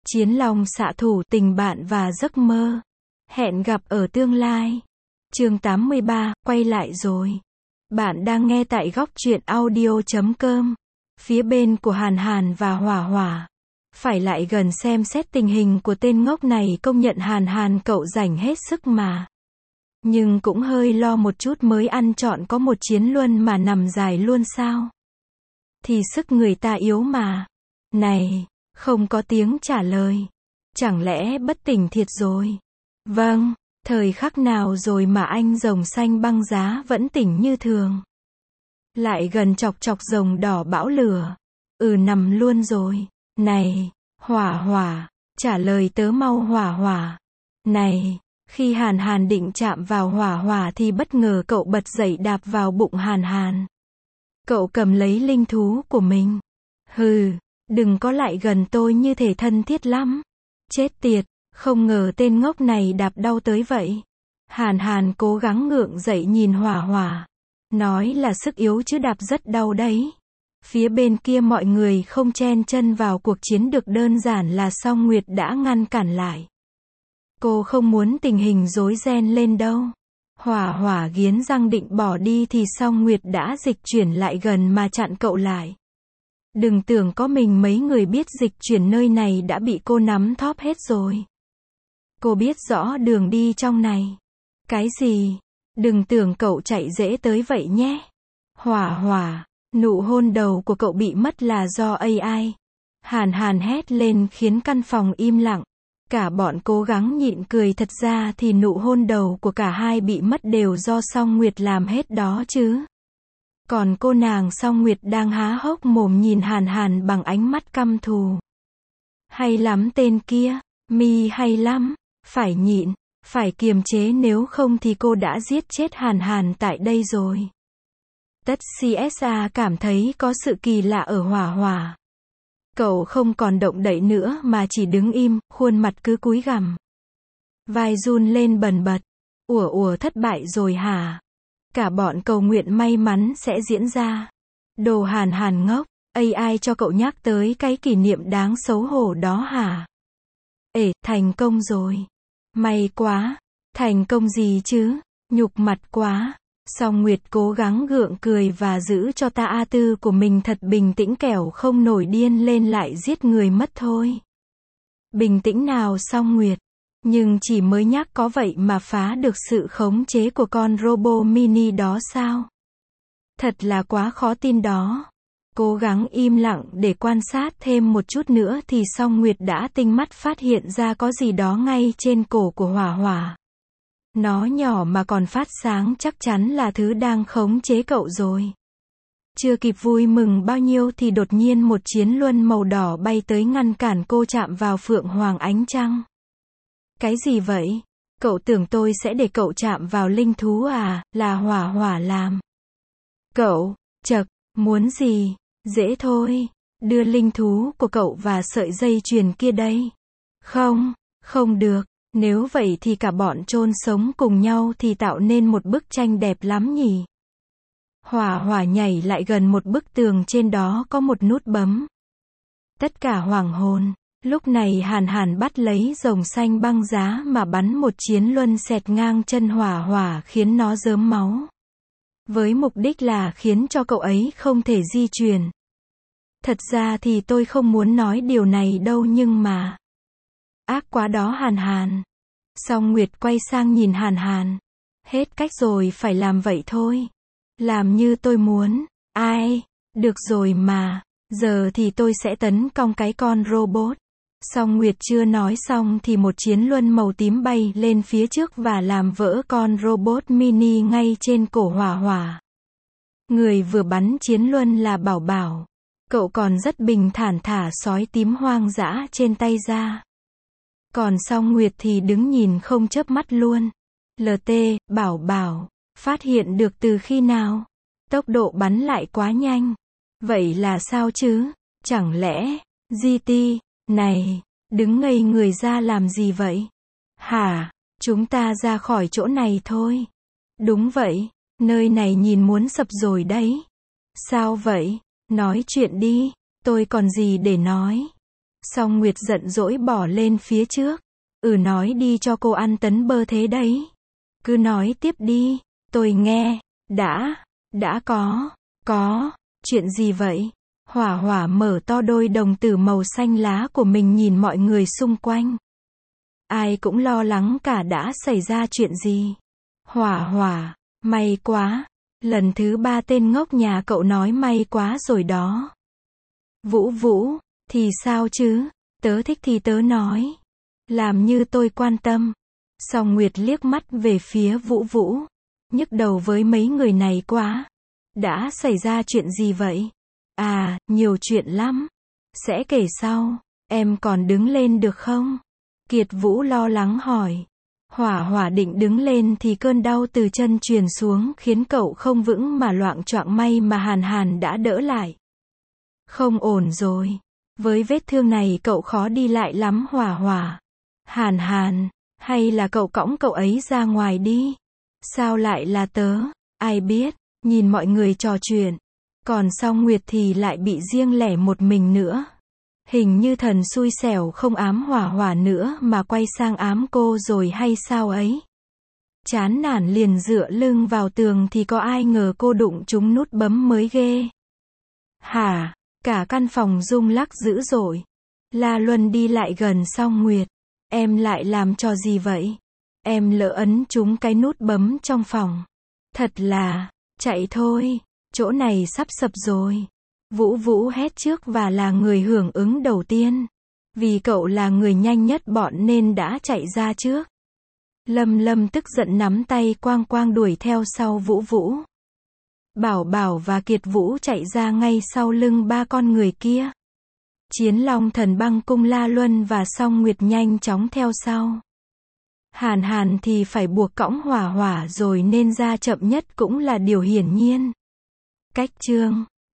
Chiến long xạ thủ, tình bạn và giấc mơ. Hẹn gặp ở tương lai. Chương 83, quay lại rồi. Bạn đang nghe tại góc truyện audio.com. Phía bên của Hàn Hàn và Hỏa Hỏa. Phải lại gần xem xét tình hình của tên ngốc này, công nhận Hàn Hàn cậu rảnh hết sức mà. Nhưng cũng hơi lo một chút, mới ăn trọn có một chiến luân mà nằm dài luôn sao? Thì sức người ta yếu mà. Này, không có tiếng trả lời. Chẳng lẽ bất tỉnh thiệt rồi? Vâng, thời khắc nào rồi mà anh rồng xanh băng giá vẫn tỉnh như thường? Lại gần chọc chọc rồng đỏ bão lửa. Nằm luôn rồi. Này, Hỏa Hỏa, trả lời tớ mau Hỏa Hỏa. Này, khi Hàn Hàn định chạm vào Hỏa Hỏa thì bất ngờ cậu bật dậy đạp vào bụng Hàn Hàn. Cậu cầm lấy linh thú của mình. Hừ, đừng có lại gần tôi, như thể thân thiết lắm. Chết tiệt, không ngờ tên ngốc này đạp đau tới vậy. Hàn Hàn cố gắng ngượng dậy nhìn Hỏa Hỏa. Nói là sức yếu chứ đạp rất đau đấy. Phía bên kia mọi người không chen chân vào cuộc chiến được, đơn giản là Song Nguyệt đã ngăn cản lại. Cô không muốn tình hình rối ren lên đâu. Hỏa Hỏa nghiến răng định bỏ đi thì Song Nguyệt đã dịch chuyển lại gần mà chặn cậu lại. Đừng tưởng có mình mấy người biết dịch chuyển, nơi này đã bị cô nắm thóp hết rồi. Cô biết rõ đường đi trong này. Cái gì? Đừng tưởng cậu chạy dễ tới vậy nhé. Hỏa Hỏa, nụ hôn đầu của cậu bị mất là do AI. Hàn Hàn hét lên khiến căn phòng im lặng. Cả bọn cố gắng nhịn cười, thật ra thì nụ hôn đầu của cả hai bị mất đều do Song Nguyệt làm hết đó chứ. Còn cô nàng Song Nguyệt đang há hốc mồm nhìn Hàn Hàn bằng ánh mắt căm thù. Hay lắm tên kia, mi hay lắm, phải nhịn, phải kiềm chế, nếu không thì cô đã giết chết Hàn Hàn tại đây rồi. Tất CSA cảm thấy có sự kỳ lạ ở Hỏa Hỏa. Cậu không còn động đậy nữa mà chỉ đứng im, khuôn mặt cứ cúi gằm. Vai run lên bần bật. Ủa thất bại rồi hả? Cả bọn cầu nguyện may mắn sẽ diễn ra. Đồ Hàn Hàn ngốc, AI cho cậu nhắc tới cái kỷ niệm đáng xấu hổ đó hả? Thành công rồi. May quá. Thành công gì chứ? Nhục mặt quá. Song Nguyệt cố gắng gượng cười và giữ cho ta tư của mình thật bình tĩnh, kẻo không nổi điên lên lại giết người mất thôi. Bình tĩnh nào Song Nguyệt. Nhưng chỉ mới nhắc có vậy mà phá được sự khống chế của con robot mini đó sao? Thật là quá khó tin đó. Cố gắng im lặng để quan sát thêm một chút nữa thì Song Nguyệt đã tinh mắt phát hiện ra có gì đó ngay trên cổ của Hỏa Hỏa. Nó nhỏ mà còn phát sáng, chắc chắn là thứ đang khống chế cậu rồi. Chưa kịp vui mừng bao nhiêu thì đột nhiên một chiến luân màu đỏ bay tới ngăn cản cô chạm vào Phượng Hoàng ánh trăng. Cái gì vậy? Cậu tưởng tôi sẽ để cậu chạm vào linh thú à? Là Hỏa Hỏa làm. Cậu, chậc, muốn gì? Dễ thôi. Đưa linh thú của cậu và sợi dây chuyền kia đây. Không được. Nếu vậy thì cả bọn chôn sống cùng nhau thì tạo nên một bức tranh đẹp lắm nhỉ? Hỏa Hỏa nhảy lại gần một bức tường, trên đó có một nút bấm. Tất cả hoảng hồn. Lúc này Hàn Hàn bắt lấy rồng xanh băng giá mà bắn một chiến luân xẹt ngang chân Hỏa Hỏa, khiến nó rớm máu. Với mục đích là khiến cho cậu ấy không thể di chuyển. Thật ra thì tôi không muốn nói điều này đâu, nhưng mà... Ác quá đó Hàn Hàn. Song Nguyệt quay sang nhìn Hàn Hàn. Hết cách rồi, phải làm vậy thôi. Làm như tôi muốn. Ai? Được rồi mà. Giờ thì tôi sẽ tấn công cái con robot. Song Nguyệt chưa nói xong thì một chiến luân màu tím bay lên phía trước và làm vỡ con robot mini ngay trên cổ Hỏa Hỏa. Người vừa bắn chiến luân là Bảo Bảo. Cậu còn rất bình thản thả sói tím hoang dã trên tay ra. Còn Song Nguyệt thì đứng nhìn không chớp mắt luôn. LT, Bảo Bảo, phát hiện được từ khi nào? Tốc độ bắn lại quá nhanh. Vậy là sao chứ? Chẳng lẽ, GT, này, đứng ngây người ra làm gì vậy? Hả? Chúng ta ra khỏi chỗ này thôi. Đúng vậy, nơi này nhìn muốn sập rồi đấy. Sao vậy? Nói chuyện đi, tôi còn gì để nói. Song Nguyệt giận dỗi bỏ lên phía trước. Nói đi cho cô ăn tấn bơ thế đấy. Cứ nói tiếp đi, tôi nghe. Đã có, chuyện gì vậy? Hỏa Hỏa mở to đôi đồng tử màu xanh lá của mình nhìn mọi người xung quanh. Ai cũng lo lắng cả đã xảy ra chuyện gì. Hỏa Hỏa, may quá. Lần thứ 3 tên ngốc nhà cậu nói may quá rồi đó. Vũ Vũ, thì sao chứ? Tớ thích thì tớ nói. Làm như tôi quan tâm. Song Nguyệt liếc mắt về phía Vũ Vũ. Nhức đầu với mấy người này quá. Đã xảy ra chuyện gì vậy? Nhiều chuyện lắm. Sẽ kể sau. Em còn đứng lên được không? Kiệt Vũ lo lắng hỏi. Hỏa Hỏa định đứng lên thì cơn đau từ chân truyền xuống khiến cậu không vững mà loạng choạng, may mà Hàn Hàn đã đỡ lại. Không ổn rồi. Với vết thương này cậu khó đi lại lắm Hỏa Hỏa. Hàn Hàn, hay là cậu cõng cậu ấy ra ngoài đi? Sao lại là tớ? Ai biết, nhìn mọi người trò chuyện. Còn Song Nguyệt thì lại bị riêng lẻ một mình nữa. Hình như thần xui xẻo không ám Hỏa Hỏa nữa mà quay sang ám cô rồi hay sao ấy. Chán nản liền dựa lưng vào tường thì có ai ngờ cô đụng trúng nút bấm mới ghê. Hả? Cả căn phòng rung lắc dữ dội. La Luân đi lại gần Song Nguyệt. Em lại làm trò gì vậy? Em lỡ ấn trúng cái nút bấm trong phòng. Thật là, chạy thôi, chỗ này sắp sập rồi. Vũ Vũ hét trước và là người hưởng ứng đầu tiên. Vì cậu là người nhanh nhất bọn nên đã chạy ra trước. Lâm Lâm tức giận nắm tay Quang Quang đuổi theo sau Vũ Vũ. Bảo Bảo và Kiệt Vũ chạy ra ngay sau lưng ba con người kia. Chiến Long Thần Băng Cung La Luân và Song Nguyệt nhanh chóng theo sau. Hàn Hàn thì phải buộc cõng Hỏa Hỏa rồi nên ra chậm nhất cũng là điều hiển nhiên. Cách chương